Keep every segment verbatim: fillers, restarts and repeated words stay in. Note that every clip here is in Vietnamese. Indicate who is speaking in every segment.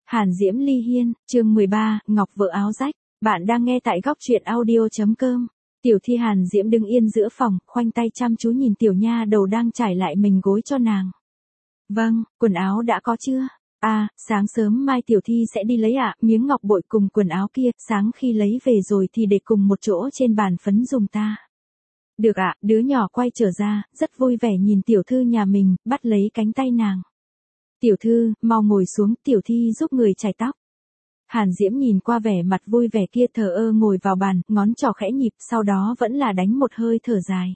Speaker 1: Hàn Diễm Ly Hiên, chương mười ba, Ngọc vợ áo rách. Bạn đang nghe tại góc truyện audio chấm com. Tiểu Thi Hàn Diễm đứng yên giữa phòng, khoanh tay chăm chú nhìn tiểu nha đầu đang trải lại mình gối cho nàng. Vâng, quần áo đã có chưa? À, sáng sớm mai Tiểu Thi sẽ đi lấy ạ, miếng ngọc bội cùng quần áo kia, sáng khi lấy về rồi thì để cùng một chỗ trên bàn phấn dùng ta. Được ạ, đứa nhỏ quay trở ra, rất vui vẻ nhìn tiểu thư nhà mình, bắt lấy cánh tay nàng. Tiểu thư, mau ngồi xuống, Tiểu Thi giúp người chải tóc. Hàn Diễm nhìn qua vẻ mặt vui vẻ kia thờ ơ ngồi vào bàn, ngón trỏ khẽ nhịp, sau đó vẫn là đánh một hơi thở dài.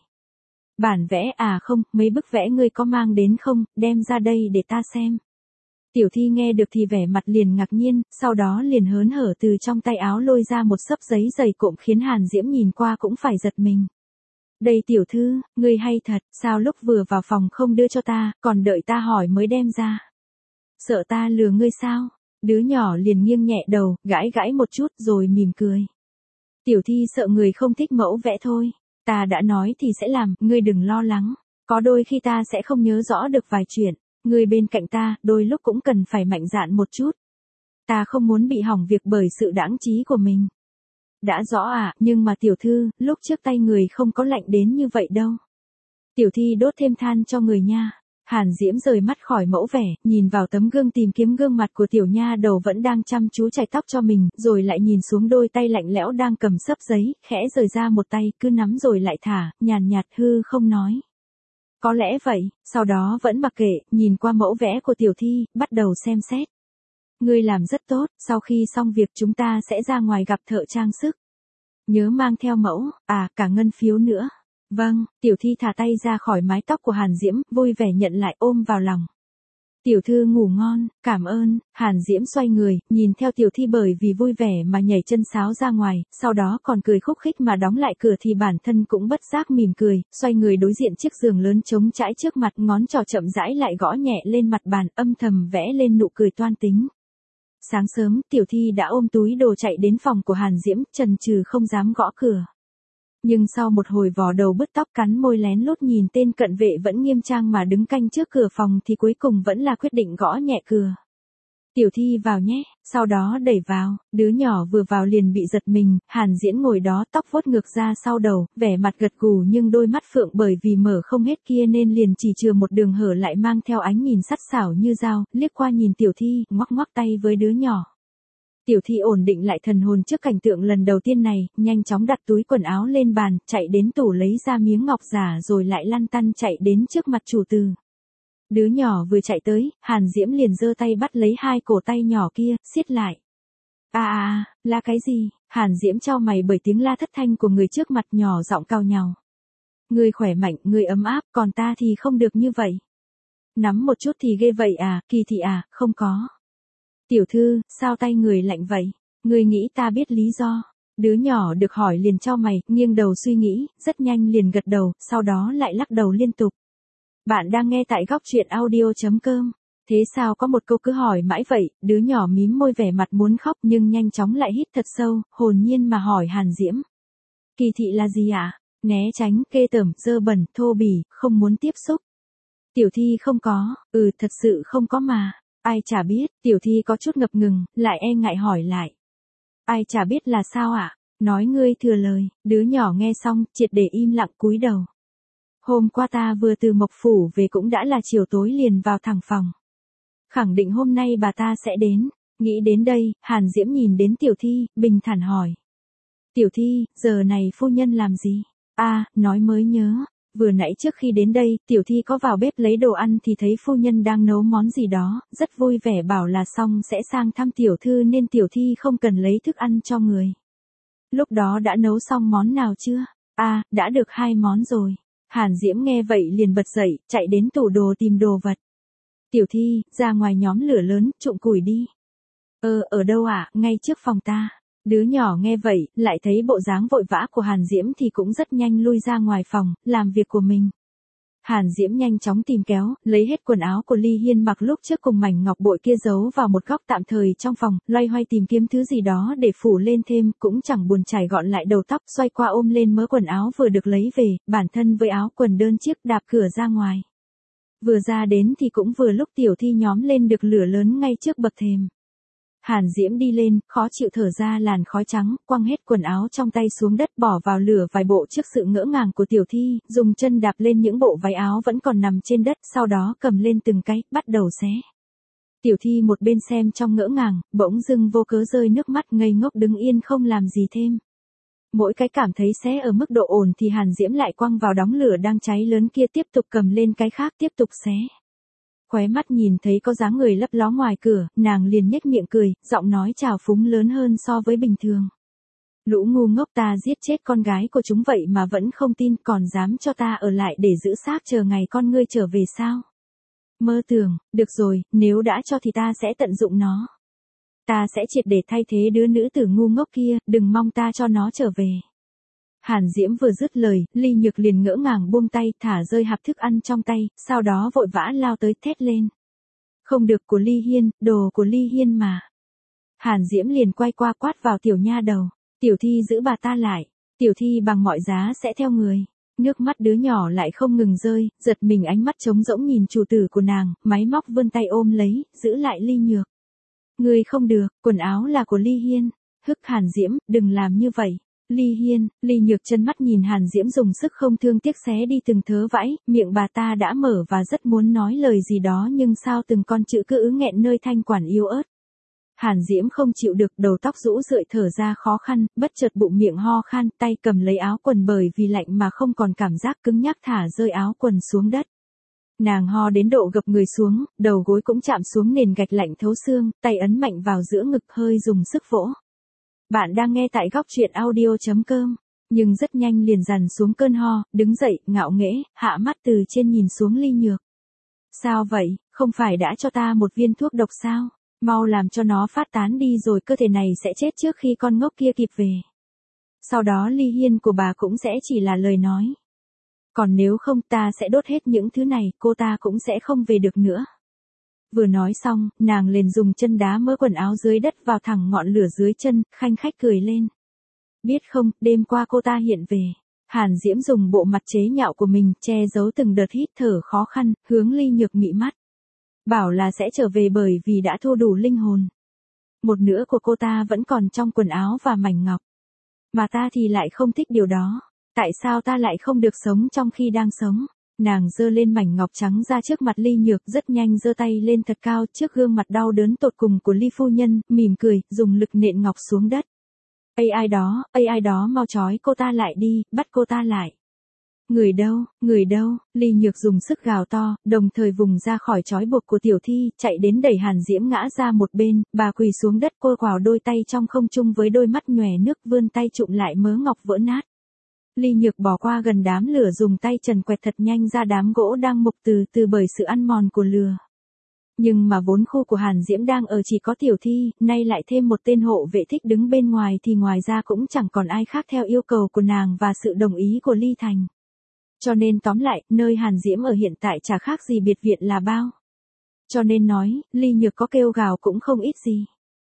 Speaker 1: Bản vẽ à không, mấy bức vẽ ngươi có mang đến không, đem ra đây để ta xem. Tiểu Thi nghe được thì vẻ mặt liền ngạc nhiên, sau đó liền hớn hở từ trong tay áo lôi ra một xấp giấy dày cộm khiến Hàn Diễm nhìn qua cũng phải giật mình. Đây tiểu thư, ngươi hay thật, sao lúc vừa vào phòng không đưa cho ta, còn đợi ta hỏi mới đem ra. Sợ ta lừa ngươi sao? Đứa nhỏ liền nghiêng nhẹ đầu, gãi gãi một chút rồi mỉm cười. Tiểu Thi sợ người không thích mẫu vẽ thôi. Ta đã nói thì sẽ làm, ngươi đừng lo lắng. Có đôi khi ta sẽ không nhớ rõ được vài chuyện. Ngươi bên cạnh ta, đôi lúc cũng cần phải mạnh dạn một chút. Ta không muốn bị hỏng việc bởi sự đãng trí của mình. Đã rõ à, nhưng mà tiểu thư, lúc trước tay người không có lạnh đến như vậy đâu. Tiểu Thi đốt thêm than cho người nha. Hàn Diễm rời mắt khỏi mẫu vẻ, nhìn vào tấm gương tìm kiếm gương mặt của tiểu nha đầu vẫn đang chăm chú chải tóc cho mình, rồi lại nhìn xuống đôi tay lạnh lẽo đang cầm xấp giấy, khẽ rời ra một tay, cứ nắm rồi lại thả, nhàn nhạt hư không nói. Có lẽ vậy, sau đó vẫn mặc kệ, nhìn qua mẫu vẽ của Tiểu Thi, bắt đầu xem xét. Ngươi làm rất tốt, sau khi xong việc chúng ta sẽ ra ngoài gặp thợ trang sức. Nhớ mang theo mẫu, à, cả ngân phiếu nữa. Vâng, Tiểu Thi thả tay ra khỏi mái tóc của Hàn Diễm, vui vẻ nhận lại ôm vào lòng. Tiểu thư ngủ ngon, cảm ơn. Hàn Diễm xoay người, nhìn theo Tiểu Thi bởi vì vui vẻ mà nhảy chân sáo ra ngoài, sau đó còn cười khúc khích mà đóng lại cửa thì bản thân cũng bất giác mỉm cười, xoay người đối diện chiếc giường lớn trống trải trước mặt, ngón trỏ chậm rãi lại gõ nhẹ lên mặt bàn, âm thầm vẽ lên nụ cười toan tính. Sáng sớm, Tiểu Thi đã ôm túi đồ chạy đến phòng của Hàn Diễm, chần chừ không dám gõ cửa. Nhưng sau một hồi vò đầu bứt tóc cắn môi lén lút nhìn tên cận vệ vẫn nghiêm trang mà đứng canh trước cửa phòng thì cuối cùng vẫn là quyết định gõ nhẹ cửa. Tiểu Thi vào nhé, sau đó đẩy vào, đứa nhỏ vừa vào liền bị giật mình, Hàn Diễm ngồi đó tóc vuốt ngược ra sau đầu, vẻ mặt gật gù nhưng đôi mắt phượng bởi vì mở không hết kia nên liền chỉ chừa một đường hở lại mang theo ánh nhìn sắc sảo như dao, liếc qua nhìn Tiểu Thi, ngoắc ngoắc tay với đứa nhỏ. Tiểu Thi ổn định lại thần hồn trước cảnh tượng lần đầu tiên này, nhanh chóng đặt túi quần áo lên bàn, chạy đến tủ lấy ra miếng ngọc giả rồi lại lăn tăn chạy đến trước mặt chủ từ. Đứa nhỏ vừa chạy tới, Hàn Diễm liền giơ tay bắt lấy hai cổ tay nhỏ kia, siết lại. À à, là cái gì? Hàn Diễm chau mày bởi tiếng la thất thanh của người trước mặt nhỏ giọng cau nhàu. Người khỏe mạnh, người ấm áp, còn ta thì không được như vậy. Nắm một chút thì ghê vậy à, kỳ thị à, không có. Tiểu thư, sao tay người lạnh vậy? Người nghĩ ta biết lý do. Đứa nhỏ được hỏi liền chau mày, nghiêng đầu suy nghĩ, rất nhanh liền gật đầu, sau đó lại lắc đầu liên tục. Bạn đang nghe tại góc truyện audio chấm com. Thế sao có một câu cứ hỏi mãi vậy? Đứa nhỏ mím môi vẻ mặt muốn khóc nhưng nhanh chóng lại hít thật sâu, hồn nhiên mà hỏi Hàn Diễm. Kỳ thị là gì ạ? À? Né tránh, ghê tởm, dơ bẩn, thô bỉ, không muốn tiếp xúc. Tiểu Thi không có, ừ thật sự không có mà. Ai chả biết, Tiểu Thi có chút ngập ngừng, lại e ngại hỏi lại. Ai chả biết là sao ạ? À? Nói ngươi thừa lời, đứa nhỏ nghe xong, triệt để im lặng cúi đầu. Hôm qua ta vừa từ Mộc Phủ về cũng đã là chiều tối liền vào thẳng phòng. Khẳng định hôm nay bà ta sẽ đến. Nghĩ đến đây, Hàn Diễm nhìn đến Tiểu Thi, bình thản hỏi. Tiểu Thi, giờ này phu nhân làm gì? À, nói mới nhớ. Vừa nãy trước khi đến đây, Tiểu Thi có vào bếp lấy đồ ăn thì thấy phu nhân đang nấu món gì đó, rất vui vẻ bảo là xong sẽ sang thăm tiểu thư nên Tiểu Thi không cần lấy thức ăn cho người. Lúc đó đã nấu xong món nào chưa? À, đã được hai món rồi. Hàn Diễm nghe vậy liền bật dậy, chạy đến tủ đồ tìm đồ vật. Tiểu Thi, ra ngoài nhóm lửa lớn, trụng củi đi. Ờ, ở đâu ạ? À? Ngay trước phòng ta. Đứa nhỏ nghe vậy, lại thấy bộ dáng vội vã của Hàn Diễm thì cũng rất nhanh lui ra ngoài phòng, làm việc của mình. Hàn Diễm nhanh chóng tìm kéo, lấy hết quần áo của Ly Hiên mặc lúc trước cùng mảnh ngọc bội kia giấu vào một góc tạm thời trong phòng, loay hoay tìm kiếm thứ gì đó để phủ lên thêm, cũng chẳng buồn chải gọn lại đầu tóc, xoay qua ôm lên mớ quần áo vừa được lấy về, bản thân với áo quần đơn chiếc đạp cửa ra ngoài. Vừa ra đến thì cũng vừa lúc Tiểu Thi nhóm lên được lửa lớn ngay trước bậc thềm. Hàn Diễm đi lên, khó chịu thở ra làn khói trắng, quăng hết quần áo trong tay xuống đất bỏ vào lửa vài bộ trước sự ngỡ ngàng của Tiểu Thi, dùng chân đạp lên những bộ váy áo vẫn còn nằm trên đất, sau đó cầm lên từng cái, bắt đầu xé. Tiểu Thi một bên xem trong ngỡ ngàng, bỗng dưng vô cớ rơi nước mắt ngây ngốc đứng yên không làm gì thêm. Mỗi cái cảm thấy xé ở mức độ ổn thì Hàn Diễm lại quăng vào đống lửa đang cháy lớn kia tiếp tục cầm lên cái khác tiếp tục xé. Khóe mắt nhìn thấy có dáng người lấp ló ngoài cửa, nàng liền nhếch miệng cười, giọng nói trào phúng lớn hơn so với bình thường. Lũ ngu ngốc, ta giết chết con gái của chúng vậy mà vẫn không tin, còn dám cho ta ở lại để giữ xác chờ ngày con ngươi trở về sao? Mơ tưởng, được rồi, nếu đã cho thì ta sẽ tận dụng nó. Ta sẽ triệt để thay thế đứa nữ tử ngu ngốc kia, đừng mong ta cho nó trở về. Hàn Diễm vừa dứt lời, Ly Nhược liền ngỡ ngàng buông tay, thả rơi hộp thức ăn trong tay, sau đó vội vã lao tới thét lên. Không được, của Ly Hiên, đồ của Ly Hiên mà. Hàn Diễm liền quay qua quát vào tiểu nha đầu. Tiểu Thi giữ bà ta lại. Tiểu Thi bằng mọi giá sẽ theo người. Nước mắt đứa nhỏ lại không ngừng rơi, giật mình ánh mắt trống rỗng nhìn chủ tử của nàng, máy móc vươn tay ôm lấy, giữ lại Ly Nhược. Người không được, quần áo là của Ly Hiên. Hức Hàn Diễm, đừng làm như vậy. Ly Hiên, Ly Nhược chân mắt nhìn Hàn Diễm dùng sức không thương tiếc xé đi từng thớ vải, miệng bà ta đã mở và rất muốn nói lời gì đó nhưng sao từng con chữ cứ ứ nghẹn nơi thanh quản yếu ớt. Hàn Diễm không chịu được, đầu tóc rũ rượi thở ra khó khăn, bất chợt bụng miệng ho khan, tay cầm lấy áo quần bởi vì lạnh mà không còn cảm giác cứng nhắc thả rơi áo quần xuống đất. Nàng ho đến độ gập người xuống, đầu gối cũng chạm xuống nền gạch lạnh thấu xương, tay ấn mạnh vào giữa ngực hơi dùng sức vỗ. Bạn đang nghe tại góc truyện audio chấm com, nhưng rất nhanh liền dằn xuống cơn ho, đứng dậy, ngạo nghễ, hạ mắt từ trên nhìn xuống Ly Nhược. Sao vậy, không phải đã cho ta một viên thuốc độc sao? Mau làm cho nó phát tán đi rồi cơ thể này sẽ chết trước khi con ngốc kia kịp về. Sau đó Ly Hiên của bà cũng sẽ chỉ là lời nói. Còn nếu không ta sẽ đốt hết những thứ này, cô ta cũng sẽ không về được nữa. Vừa nói xong, nàng liền dùng chân đá mớ quần áo dưới đất vào thẳng ngọn lửa dưới chân, khanh khách cười lên. Biết không, đêm qua cô ta hiện về. Hàn Diễm dùng bộ mặt chế nhạo của mình che giấu từng đợt hít thở khó khăn, hướng Ly Nhược mị mắt. Bảo là sẽ trở về bởi vì đã thu đủ linh hồn. Một nửa của cô ta vẫn còn trong quần áo và mảnh ngọc. Mà ta thì lại không thích điều đó. Tại sao ta lại không được sống trong khi đang sống? Nàng giơ lên mảnh ngọc trắng ra trước mặt Ly Nhược, rất nhanh giơ tay lên thật cao trước gương mặt đau đớn tột cùng của Ly phu nhân, mỉm cười, dùng lực nện ngọc xuống đất. Ây ai đó, ây ai đó mau trói cô ta lại đi, bắt cô ta lại. Người đâu, người đâu, Ly Nhược dùng sức gào to, đồng thời vùng ra khỏi trói buộc của Tiểu Thi, chạy đến đẩy Hàn Diễm ngã ra một bên, bà quỳ xuống đất cô quào đôi tay trong không trung với đôi mắt nhòe nước vươn tay chụm lại mớ ngọc vỡ nát. Ly Nhược bỏ qua gần đám lửa dùng tay trần quẹt thật nhanh ra đám gỗ đang mục từ từ bởi sự ăn mòn của lửa. Nhưng mà vốn khu của Hàn Diễm đang ở chỉ có Tiểu Thi, nay lại thêm một tên hộ vệ thích đứng bên ngoài thì ngoài ra cũng chẳng còn ai khác theo yêu cầu của nàng và sự đồng ý của Ly Thành. Cho nên tóm lại, nơi Hàn Diễm ở hiện tại chả khác gì biệt viện là bao. Cho nên nói, Ly Nhược có kêu gào cũng không ít gì.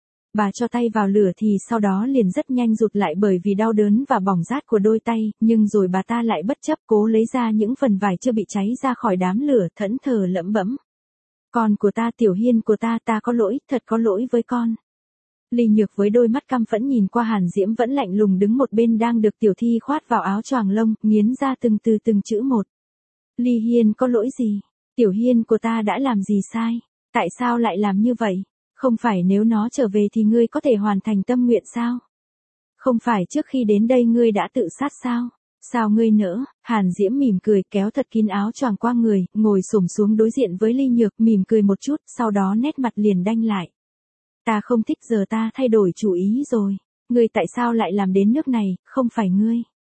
Speaker 1: Bà cho tay vào lửa thì sau đó liền rất nhanh rụt lại bởi vì đau đớn và bỏng rát của đôi tay, nhưng rồi bà ta lại bất chấp cố lấy ra những phần vải chưa bị cháy ra khỏi đám lửa, thẫn thờ lẩm bẩm. Con của ta, Tiểu Hiên của ta, ta có lỗi, thật có lỗi với con. Ly Nhược với đôi mắt căm phẫn nhìn qua Hàn Diễm vẫn lạnh lùng đứng một bên đang được Tiểu Thi khoát vào áo choàng lông, nghiến ra từng từ từng chữ một. Ly Hiên có lỗi gì? Tiểu Hiên của ta đã làm gì sai? Tại sao lại làm như vậy? Không phải nếu nó trở về thì ngươi có thể hoàn thành tâm nguyện sao? Không phải trước khi đến đây ngươi đã tự sát sao? Sao ngươi nỡ? Hàn Diễm mỉm cười kéo thật kín áo choàng qua người, ngồi xổm xuống đối diện với Ly Nhược, mỉm cười một chút, sau đó nét mặt liền đanh lại. Ta không thích, giờ ta thay đổi chủ ý rồi. Ngươi tại sao lại làm đến nước này, không phải ngươi.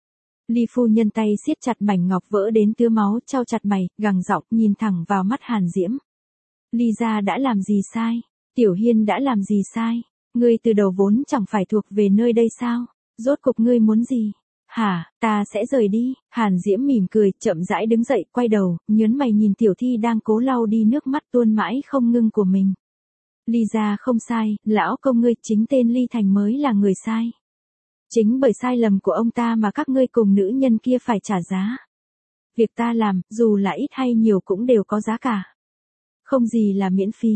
Speaker 1: Ly phu nhân tay siết chặt mảnh ngọc vỡ đến tứa máu, trao chặt mày, gằn giọng nhìn thẳng vào mắt Hàn Diễm. Ly gia đã làm gì sai? Tiểu Hiên đã làm gì sai? Ngươi từ đầu vốn chẳng phải thuộc về nơi đây sao? Rốt cục ngươi muốn gì? Hả, ta sẽ rời đi. Hàn Diễm mỉm cười, chậm rãi đứng dậy, quay đầu, nhớn mày nhìn Tiểu Thi đang cố lau đi nước mắt tuôn mãi không ngưng của mình. Ly gia không sai, lão công ngươi, chính tên Ly Thành mới là người sai. Chính bởi sai lầm của ông ta mà các ngươi cùng nữ nhân kia phải trả giá. Việc ta làm, dù là ít hay nhiều cũng đều có giá cả. Không gì là miễn phí.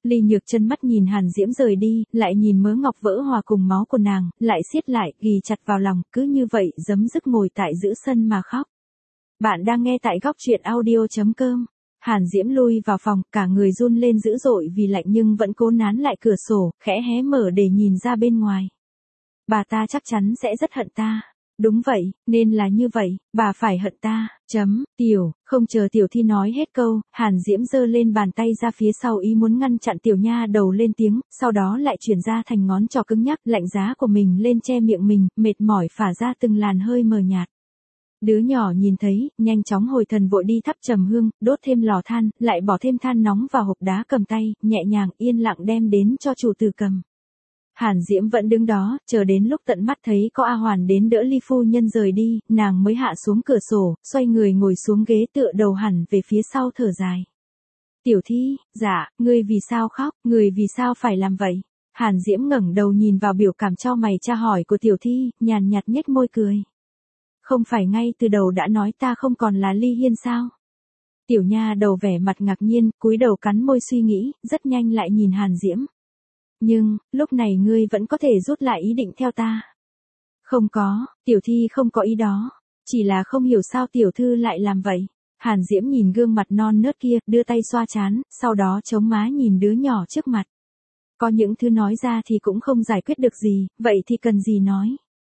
Speaker 1: Ly Nhược Chân mắt nhìn Hàn Diễm rời đi, lại nhìn mớ ngọc vỡ hòa cùng máu của nàng, lại siết lại, ghì chặt vào lòng, cứ như vậy giấm dứt ngồi tại giữa sân mà khóc. Bạn đang nghe tại góc truyện audio chấm com. Hàn Diễm lui vào phòng, cả người run lên dữ dội vì lạnh nhưng vẫn cố nán lại cửa sổ, khẽ hé mở để nhìn ra bên ngoài. Bà ta chắc chắn sẽ rất hận ta. Đúng vậy, nên là như vậy, bà phải hận ta, chấm, tiểu, không chờ tiểu thi nói hết câu, Hàn Diễm giơ lên bàn tay ra phía sau ý muốn ngăn chặn tiểu nha đầu lên tiếng, sau đó lại chuyển ra thành ngón trỏ cứng nhắc lạnh giá của mình lên che miệng mình, mệt mỏi phả ra từng làn hơi mờ nhạt. Đứa nhỏ nhìn thấy, nhanh chóng hồi thần vội đi thắp trầm hương, đốt thêm lò than, lại bỏ thêm than nóng vào hộp đá cầm tay, nhẹ nhàng yên lặng đem đến cho chủ tử cầm. Hàn Diễm vẫn đứng đó, chờ đến lúc tận mắt thấy có A Hoàn đến đỡ Ly phu nhân rời đi, nàng mới hạ xuống cửa sổ, xoay người ngồi xuống ghế tựa đầu hẳn về phía sau thở dài. Tiểu thi, dạ, ngươi vì sao khóc, ngươi vì sao phải làm vậy? Hàn Diễm ngẩng đầu nhìn vào biểu cảm cho mày tra hỏi của tiểu thi, nhàn nhạt nhếch môi cười. Không phải ngay từ đầu đã nói ta không còn là Ly Hiên sao? Tiểu nha đầu vẻ mặt ngạc nhiên, cúi đầu cắn môi suy nghĩ, rất nhanh lại nhìn Hàn Diễm. Nhưng, lúc này ngươi vẫn có thể rút lại ý định theo ta. Không có, tiểu thi không có ý đó. Chỉ là không hiểu sao tiểu thư lại làm vậy. Hàn Diễm nhìn gương mặt non nớt kia, đưa tay xoa trán, sau đó chống má nhìn đứa nhỏ trước mặt. Có những thứ nói ra thì cũng không giải quyết được gì, vậy thì cần gì nói.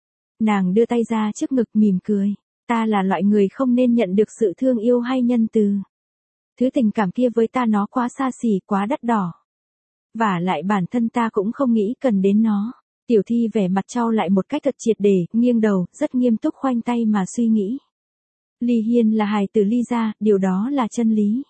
Speaker 1: Nàng đưa tay ra trước ngực mỉm cười. Ta là loại người không nên nhận được sự thương yêu hay nhân từ. Thứ tình cảm kia với ta nó quá xa xỉ, quá đắt đỏ. Và lại bản thân ta cũng không nghĩ cần đến nó. Tiểu thi vẻ mặt trao lại một cách thật triệt để, nghiêng đầu, rất nghiêm túc khoanh tay mà suy nghĩ. Ly Hiên là hài tử Ly gia, điều đó là chân lý.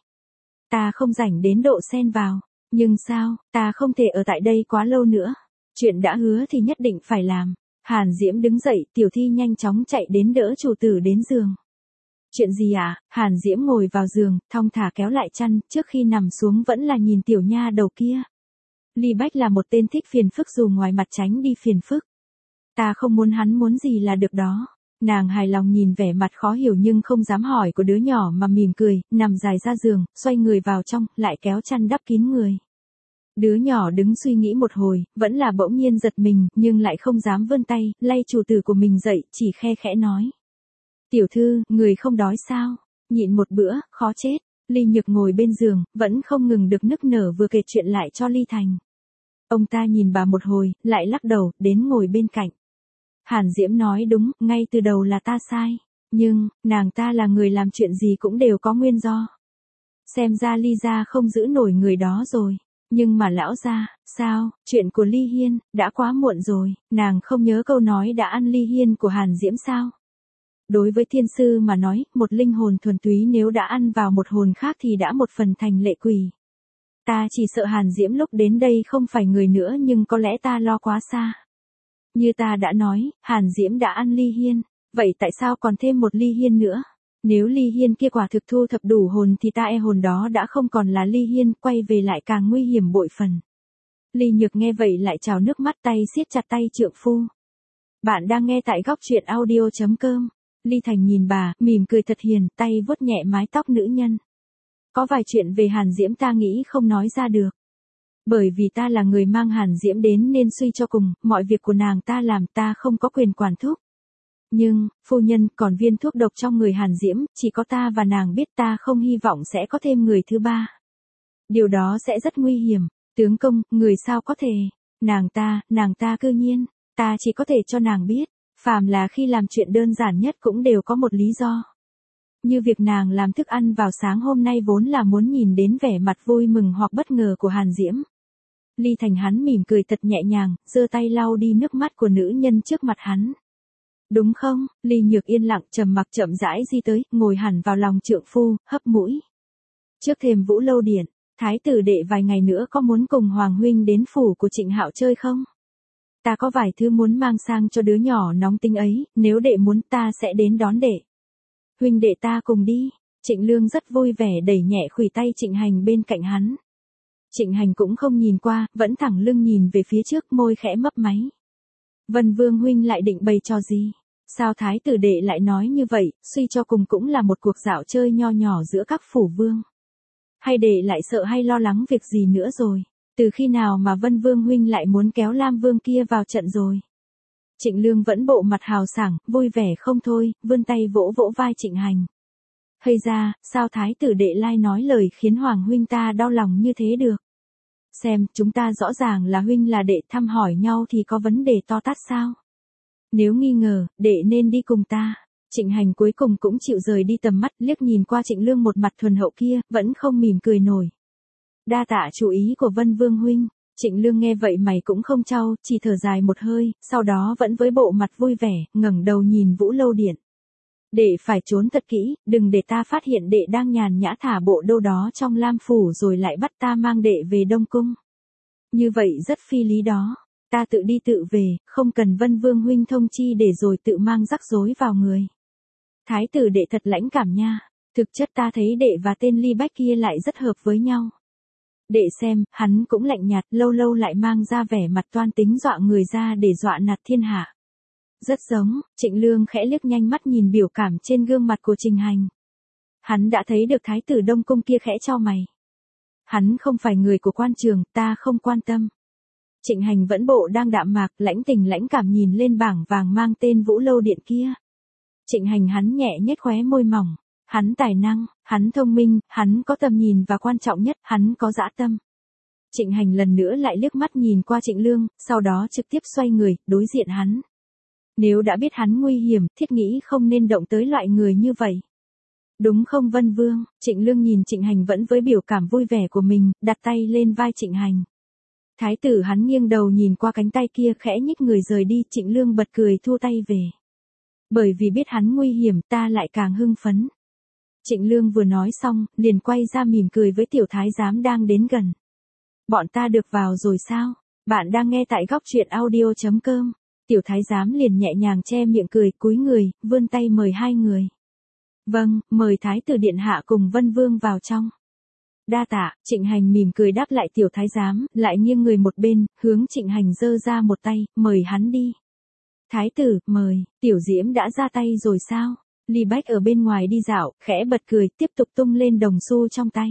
Speaker 1: Ta không rảnh đến độ xen vào. Nhưng sao, ta không thể ở tại đây quá lâu nữa. Chuyện đã hứa thì nhất định phải làm. Hàn Diễm đứng dậy, tiểu thi nhanh chóng chạy đến đỡ chủ tử đến giường. Chuyện gì ạ? À? Hàn Diễm ngồi vào giường, thong thả kéo lại chăn, trước khi nằm xuống vẫn là nhìn tiểu nha đầu kia. Ly Bách là một tên thích phiền phức dù ngoài mặt tránh đi phiền phức. Ta không muốn hắn muốn gì là được đó. Nàng hài lòng nhìn vẻ mặt khó hiểu nhưng không dám hỏi của đứa nhỏ mà mỉm cười, nằm dài ra giường, xoay người vào trong, lại kéo chăn đắp kín người. Đứa nhỏ đứng suy nghĩ một hồi, vẫn là bỗng nhiên giật mình, nhưng lại không dám vươn tay, lay chủ tử của mình dậy, chỉ khe khẽ nói. Tiểu thư, người không đói sao? Nhịn một bữa, khó chết. Ly Nhược ngồi bên giường, vẫn không ngừng được nức nở vừa kể chuyện lại cho Ly Thành. Ông ta nhìn bà một hồi, lại lắc đầu, đến ngồi bên cạnh. Hàn Diễm nói đúng, ngay từ đầu là ta sai. Nhưng, nàng ta là người làm chuyện gì cũng đều có nguyên do. Xem ra Ly gia không giữ nổi người đó rồi. Nhưng mà lão gia, sao, chuyện của Ly Hiên, đã quá muộn rồi, nàng không nhớ câu nói đã ăn Ly Hiên của Hàn Diễm sao? Đối với thiên sư mà nói, một linh hồn thuần túy nếu đã ăn vào một hồn khác thì đã một phần thành lệ quỷ. Ta chỉ sợ Hàn Diễm lúc đến đây không phải người nữa nhưng có lẽ ta lo quá xa. Như ta đã nói, Hàn Diễm đã ăn Ly Hiên, vậy tại sao còn thêm một Ly Hiên nữa? Nếu Ly Hiên kia quả thực thu thập đủ hồn thì ta e hồn đó đã không còn là Ly Hiên, quay về lại càng nguy hiểm bội phần. Ly Nhược nghe vậy lại trào nước mắt, tay siết chặt tay trượng phu. Bạn đang nghe tại góc truyện audio chấm com. Ly Thành nhìn bà, mỉm cười thật hiền, tay vuốt nhẹ mái tóc nữ nhân. Có vài chuyện về Hàn Diễm ta nghĩ không nói ra được. Bởi vì ta là người mang Hàn Diễm đến nên suy cho cùng, mọi việc của nàng ta làm ta không có quyền quản thúc. Nhưng, phu nhân, còn viên thuốc độc trong người Hàn Diễm, chỉ có ta và nàng biết, ta không hy vọng sẽ có thêm người thứ ba. Điều đó sẽ rất nguy hiểm. Tướng công, người sao có thể? Nàng ta, nàng ta cư nhiên, ta chỉ có thể cho nàng biết. Phàm là khi làm chuyện đơn giản nhất cũng đều có một lý do. Như việc nàng làm thức ăn vào sáng hôm nay vốn là muốn nhìn đến vẻ mặt vui mừng hoặc bất ngờ của Hàn Diễm. Ly Thành hắn mỉm cười thật nhẹ nhàng, giơ tay lau đi nước mắt của nữ nhân trước mặt hắn. Đúng không? Ly Nhược yên lặng trầm mặc chậm rãi di tới, ngồi hẳn vào lòng trượng phu, hấp mũi. Trước thềm Vũ Lâu Điện, thái tử đệ vài ngày nữa có muốn cùng Hoàng huynh đến phủ của Trịnh Hạo chơi không? Ta có vài thứ muốn mang sang cho đứa nhỏ nóng tính ấy, nếu đệ muốn ta sẽ đến đón đệ. Huynh đệ ta cùng đi. Trịnh Lương rất vui vẻ đẩy nhẹ khuỷu tay Trịnh Hành bên cạnh hắn. Trịnh Hành cũng không nhìn qua, vẫn thẳng lưng nhìn về phía trước, môi khẽ mấp máy. Vân Vương huynh lại định bày trò gì? Sao thái tử đệ lại nói như vậy, suy cho cùng cũng là một cuộc dạo chơi nho nhỏ giữa các phủ vương. Hay đệ lại sợ hay lo lắng việc gì nữa rồi? Từ khi nào mà Vân Vương huynh lại muốn kéo Lam Vương kia vào trận rồi? Trịnh Lương vẫn bộ mặt hào sảng, vui vẻ không thôi, vươn tay vỗ vỗ vai Trịnh Hành. Hây ra, sao thái tử đệ lai nói lời khiến Hoàng huynh ta đau lòng như thế được? Xem, chúng ta rõ ràng là huynh là đệ, thăm hỏi nhau thì có vấn đề to tát sao? Nếu nghi ngờ, đệ nên đi cùng ta. Trịnh Hành cuối cùng cũng chịu rời đi tầm mắt, liếc nhìn qua Trịnh Lương một mặt thuần hậu kia, vẫn không mỉm cười nổi. Đa tạ chú ý của Vân Vương huynh. Trịnh Lương nghe vậy mày cũng không chau, chỉ thở dài một hơi, sau đó vẫn với bộ mặt vui vẻ, ngẩng đầu nhìn Vũ Lâu Điện. Đệ phải trốn thật kỹ, đừng để ta phát hiện đệ đang nhàn nhã thả bộ đô đó trong Lam Phủ rồi lại bắt ta mang đệ về Đông Cung. Như vậy rất phi lý đó, ta tự đi tự về, không cần Vân Vương huynh thông chi để rồi tự mang rắc rối vào người. Thái tử đệ thật lãnh cảm nha, thực chất ta thấy đệ và tên Ly Bách kia lại rất hợp với nhau. Đệ xem, hắn cũng lạnh nhạt, lâu lâu lại mang ra vẻ mặt toan tính dọa người ra để dọa nạt thiên hạ. Rất giống. Trịnh Lương khẽ liếc nhanh mắt nhìn biểu cảm trên gương mặt của Trình Hành. Hắn đã thấy được thái tử Đông Cung kia khẽ cho mày. Hắn không phải người của quan trường, ta không quan tâm. Trịnh Hành vẫn bộ đang đạm mạc, lãnh tình lãnh cảm nhìn lên bảng vàng mang tên Vũ Lâu Điện kia. Trịnh Hành hắn nhẹ nhếch khóe môi mỏng. Hắn tài năng, hắn thông minh, hắn có tầm nhìn và quan trọng nhất, hắn có dã tâm. Trịnh Hành lần nữa lại liếc mắt nhìn qua Trịnh Lương, sau đó trực tiếp xoay người, đối diện hắn. Nếu đã biết hắn nguy hiểm, thiết nghĩ không nên động tới loại người như vậy. Đúng không Vân Vương? Trịnh Lương nhìn Trịnh Hành vẫn với biểu cảm vui vẻ của mình, đặt tay lên vai Trịnh Hành. Thái tử hắn nghiêng đầu nhìn qua cánh tay kia khẽ nhích người rời đi, Trịnh Lương bật cười thua tay về. Bởi vì biết hắn nguy hiểm ta lại càng hưng phấn. Trịnh Lương vừa nói xong, liền quay ra mỉm cười với tiểu thái giám đang đến gần. Bọn ta được vào rồi sao? Bạn đang nghe tại góc truyện audio chấm com. Tiểu thái giám liền nhẹ nhàng che miệng cười, cúi người, vươn tay mời hai người. Vâng, mời thái tử điện hạ cùng Vân Vương vào trong. Đa tạ. Trịnh Hành mỉm cười đáp lại tiểu thái giám, lại nghiêng người một bên, hướng Trịnh Hành giơ ra một tay, mời hắn đi. Thái tử, mời. Tiểu Diễm đã ra tay rồi sao? Ly Bách ở bên ngoài đi dạo, khẽ bật cười, tiếp tục tung lên đồng xu trong tay.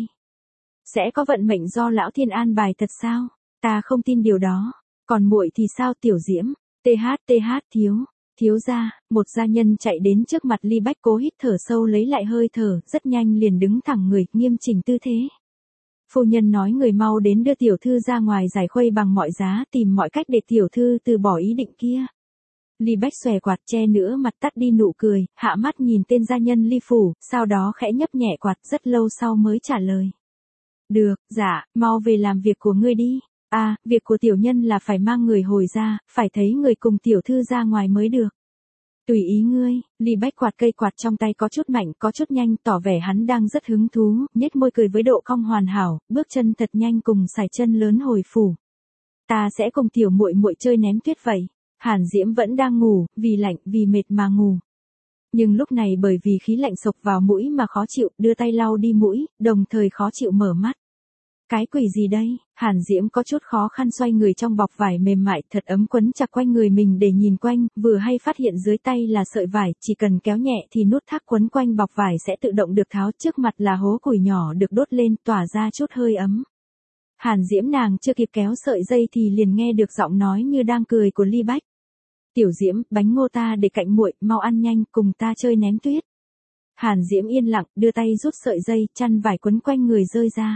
Speaker 1: Sẽ có vận mệnh do lão thiên an bài thật sao? Ta không tin điều đó. Còn muội thì sao Tiểu Diễm? Tê hát tê hát thiếu. Thiếu gia, một gia nhân chạy đến trước mặt Ly Bách cố hít thở sâu lấy lại hơi thở, rất nhanh liền đứng thẳng người, nghiêm chỉnh tư thế. Phu nhân nói người mau đến đưa tiểu thư ra ngoài giải khuây bằng mọi giá, tìm mọi cách để tiểu thư từ bỏ ý định kia. Ly Bách xòe quạt che nữa mặt tắt đi nụ cười, hạ mắt nhìn tên gia nhân Ly Phủ, sau đó khẽ nhấp nhẹ quạt rất lâu sau mới trả lời. Được, dạ, mau về làm việc của ngươi đi. À, việc của tiểu nhân là phải mang người hồi ra, phải thấy người cùng tiểu thư ra ngoài mới được. Tùy ý ngươi. Ly Bách quạt cây quạt trong tay có chút mạnh, có chút nhanh, tỏ vẻ hắn đang rất hứng thú, nhếch môi cười với độ cong hoàn hảo, bước chân thật nhanh cùng sải chân lớn hồi phủ. Ta sẽ cùng tiểu muội muội chơi ném tuyết vậy. Hàn Diễm vẫn đang ngủ, vì lạnh, vì mệt mà ngủ. Nhưng lúc này bởi vì khí lạnh sộc vào mũi mà khó chịu, đưa tay lau đi mũi, đồng thời khó chịu mở mắt. Cái quỷ gì đây? Hàn Diễm có chút khó khăn xoay người trong bọc vải mềm mại thật ấm quấn chặt quanh người mình để nhìn quanh, vừa hay phát hiện dưới tay là sợi vải, chỉ cần kéo nhẹ thì nút thắt quấn quanh bọc vải sẽ tự động được tháo, trước mặt là hố củi nhỏ được đốt lên, tỏa ra chút hơi ấm. Hàn Diễm nàng chưa kịp kéo sợi dây thì liền nghe được giọng nói như đang cười của Ly Bách. Tiểu Diễm, bánh ngô ta để cạnh muội, mau ăn nhanh, cùng ta chơi ném tuyết. Hàn Diễm yên lặng, đưa tay rút sợi dây, chăn vải quấn quanh người rơi ra.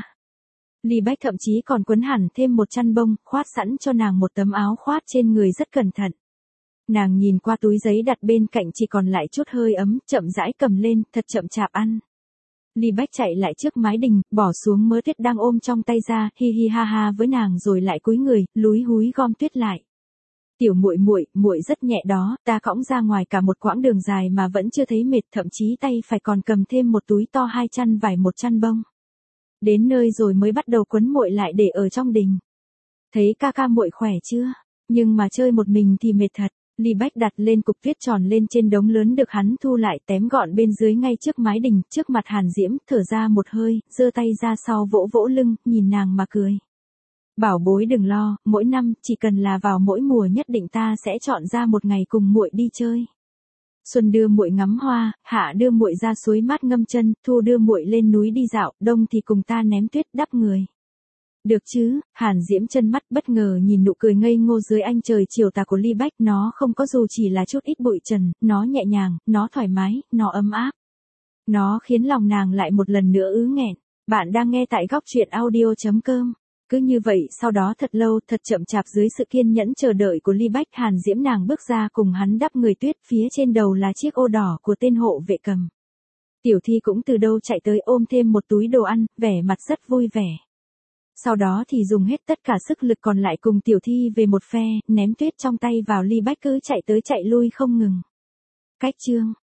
Speaker 1: Ly Bách thậm chí còn quấn hẳn thêm một chăn bông, khoát sẵn cho nàng một tấm áo khoát trên người rất cẩn thận. Nàng nhìn qua túi giấy đặt bên cạnh chỉ còn lại chút hơi ấm, chậm rãi cầm lên, thật chậm chạp ăn. Ly Bách chạy lại trước mái đình, bỏ xuống mớ tuyết đang ôm trong tay ra, hi hi ha ha với nàng rồi lại cúi người, lúi húi gom tuyết lại. Tiểu muội muội, muội rất nhẹ đó, ta cõng ra ngoài cả một quãng đường dài mà vẫn chưa thấy mệt, thậm chí tay phải còn cầm thêm một túi to hai chăn vải một chăn bông. Đến nơi rồi mới bắt đầu quấn muội lại để ở trong đình. Thấy ca ca muội khỏe chưa? Nhưng mà chơi một mình thì mệt thật. Ly Bách đặt lên cục tuyết tròn lên trên đống lớn được hắn thu lại tém gọn bên dưới ngay trước mái đình, trước mặt Hàn Diễm, thở ra một hơi, giơ tay ra sau vỗ vỗ lưng, nhìn nàng mà cười. Bảo bối đừng lo, mỗi năm, chỉ cần là vào mỗi mùa nhất định ta sẽ chọn ra một ngày cùng muội đi chơi. Xuân đưa muội ngắm hoa, hạ đưa muội ra suối mát ngâm chân, thu đưa muội lên núi đi dạo, đông thì cùng ta ném tuyết đắp người. Được chứ, Hàn Diễm chân mắt bất ngờ nhìn nụ cười ngây ngô dưới ánh trời chiều tà của Ly Bách, nó không có dù chỉ là chút ít bụi trần, nó nhẹ nhàng, nó thoải mái, nó ấm áp. Nó khiến lòng nàng lại một lần nữa ứ nghẹn. Bạn đang nghe tại góc truyện audio.com. Cứ như vậy sau đó thật lâu, thật chậm chạp dưới sự kiên nhẫn chờ đợi của Ly Bách, Hàn Diễm nàng bước ra cùng hắn đắp người tuyết, phía trên đầu là chiếc ô đỏ của tên hộ vệ cầm. Tiểu Thi cũng từ đâu chạy tới ôm thêm một túi đồ ăn, vẻ mặt rất vui vẻ. Sau đó thì dùng hết tất cả sức lực còn lại cùng Tiểu Thi về một phe, ném tuyết trong tay vào Ly Bách cứ chạy tới chạy lui không ngừng. Cách chương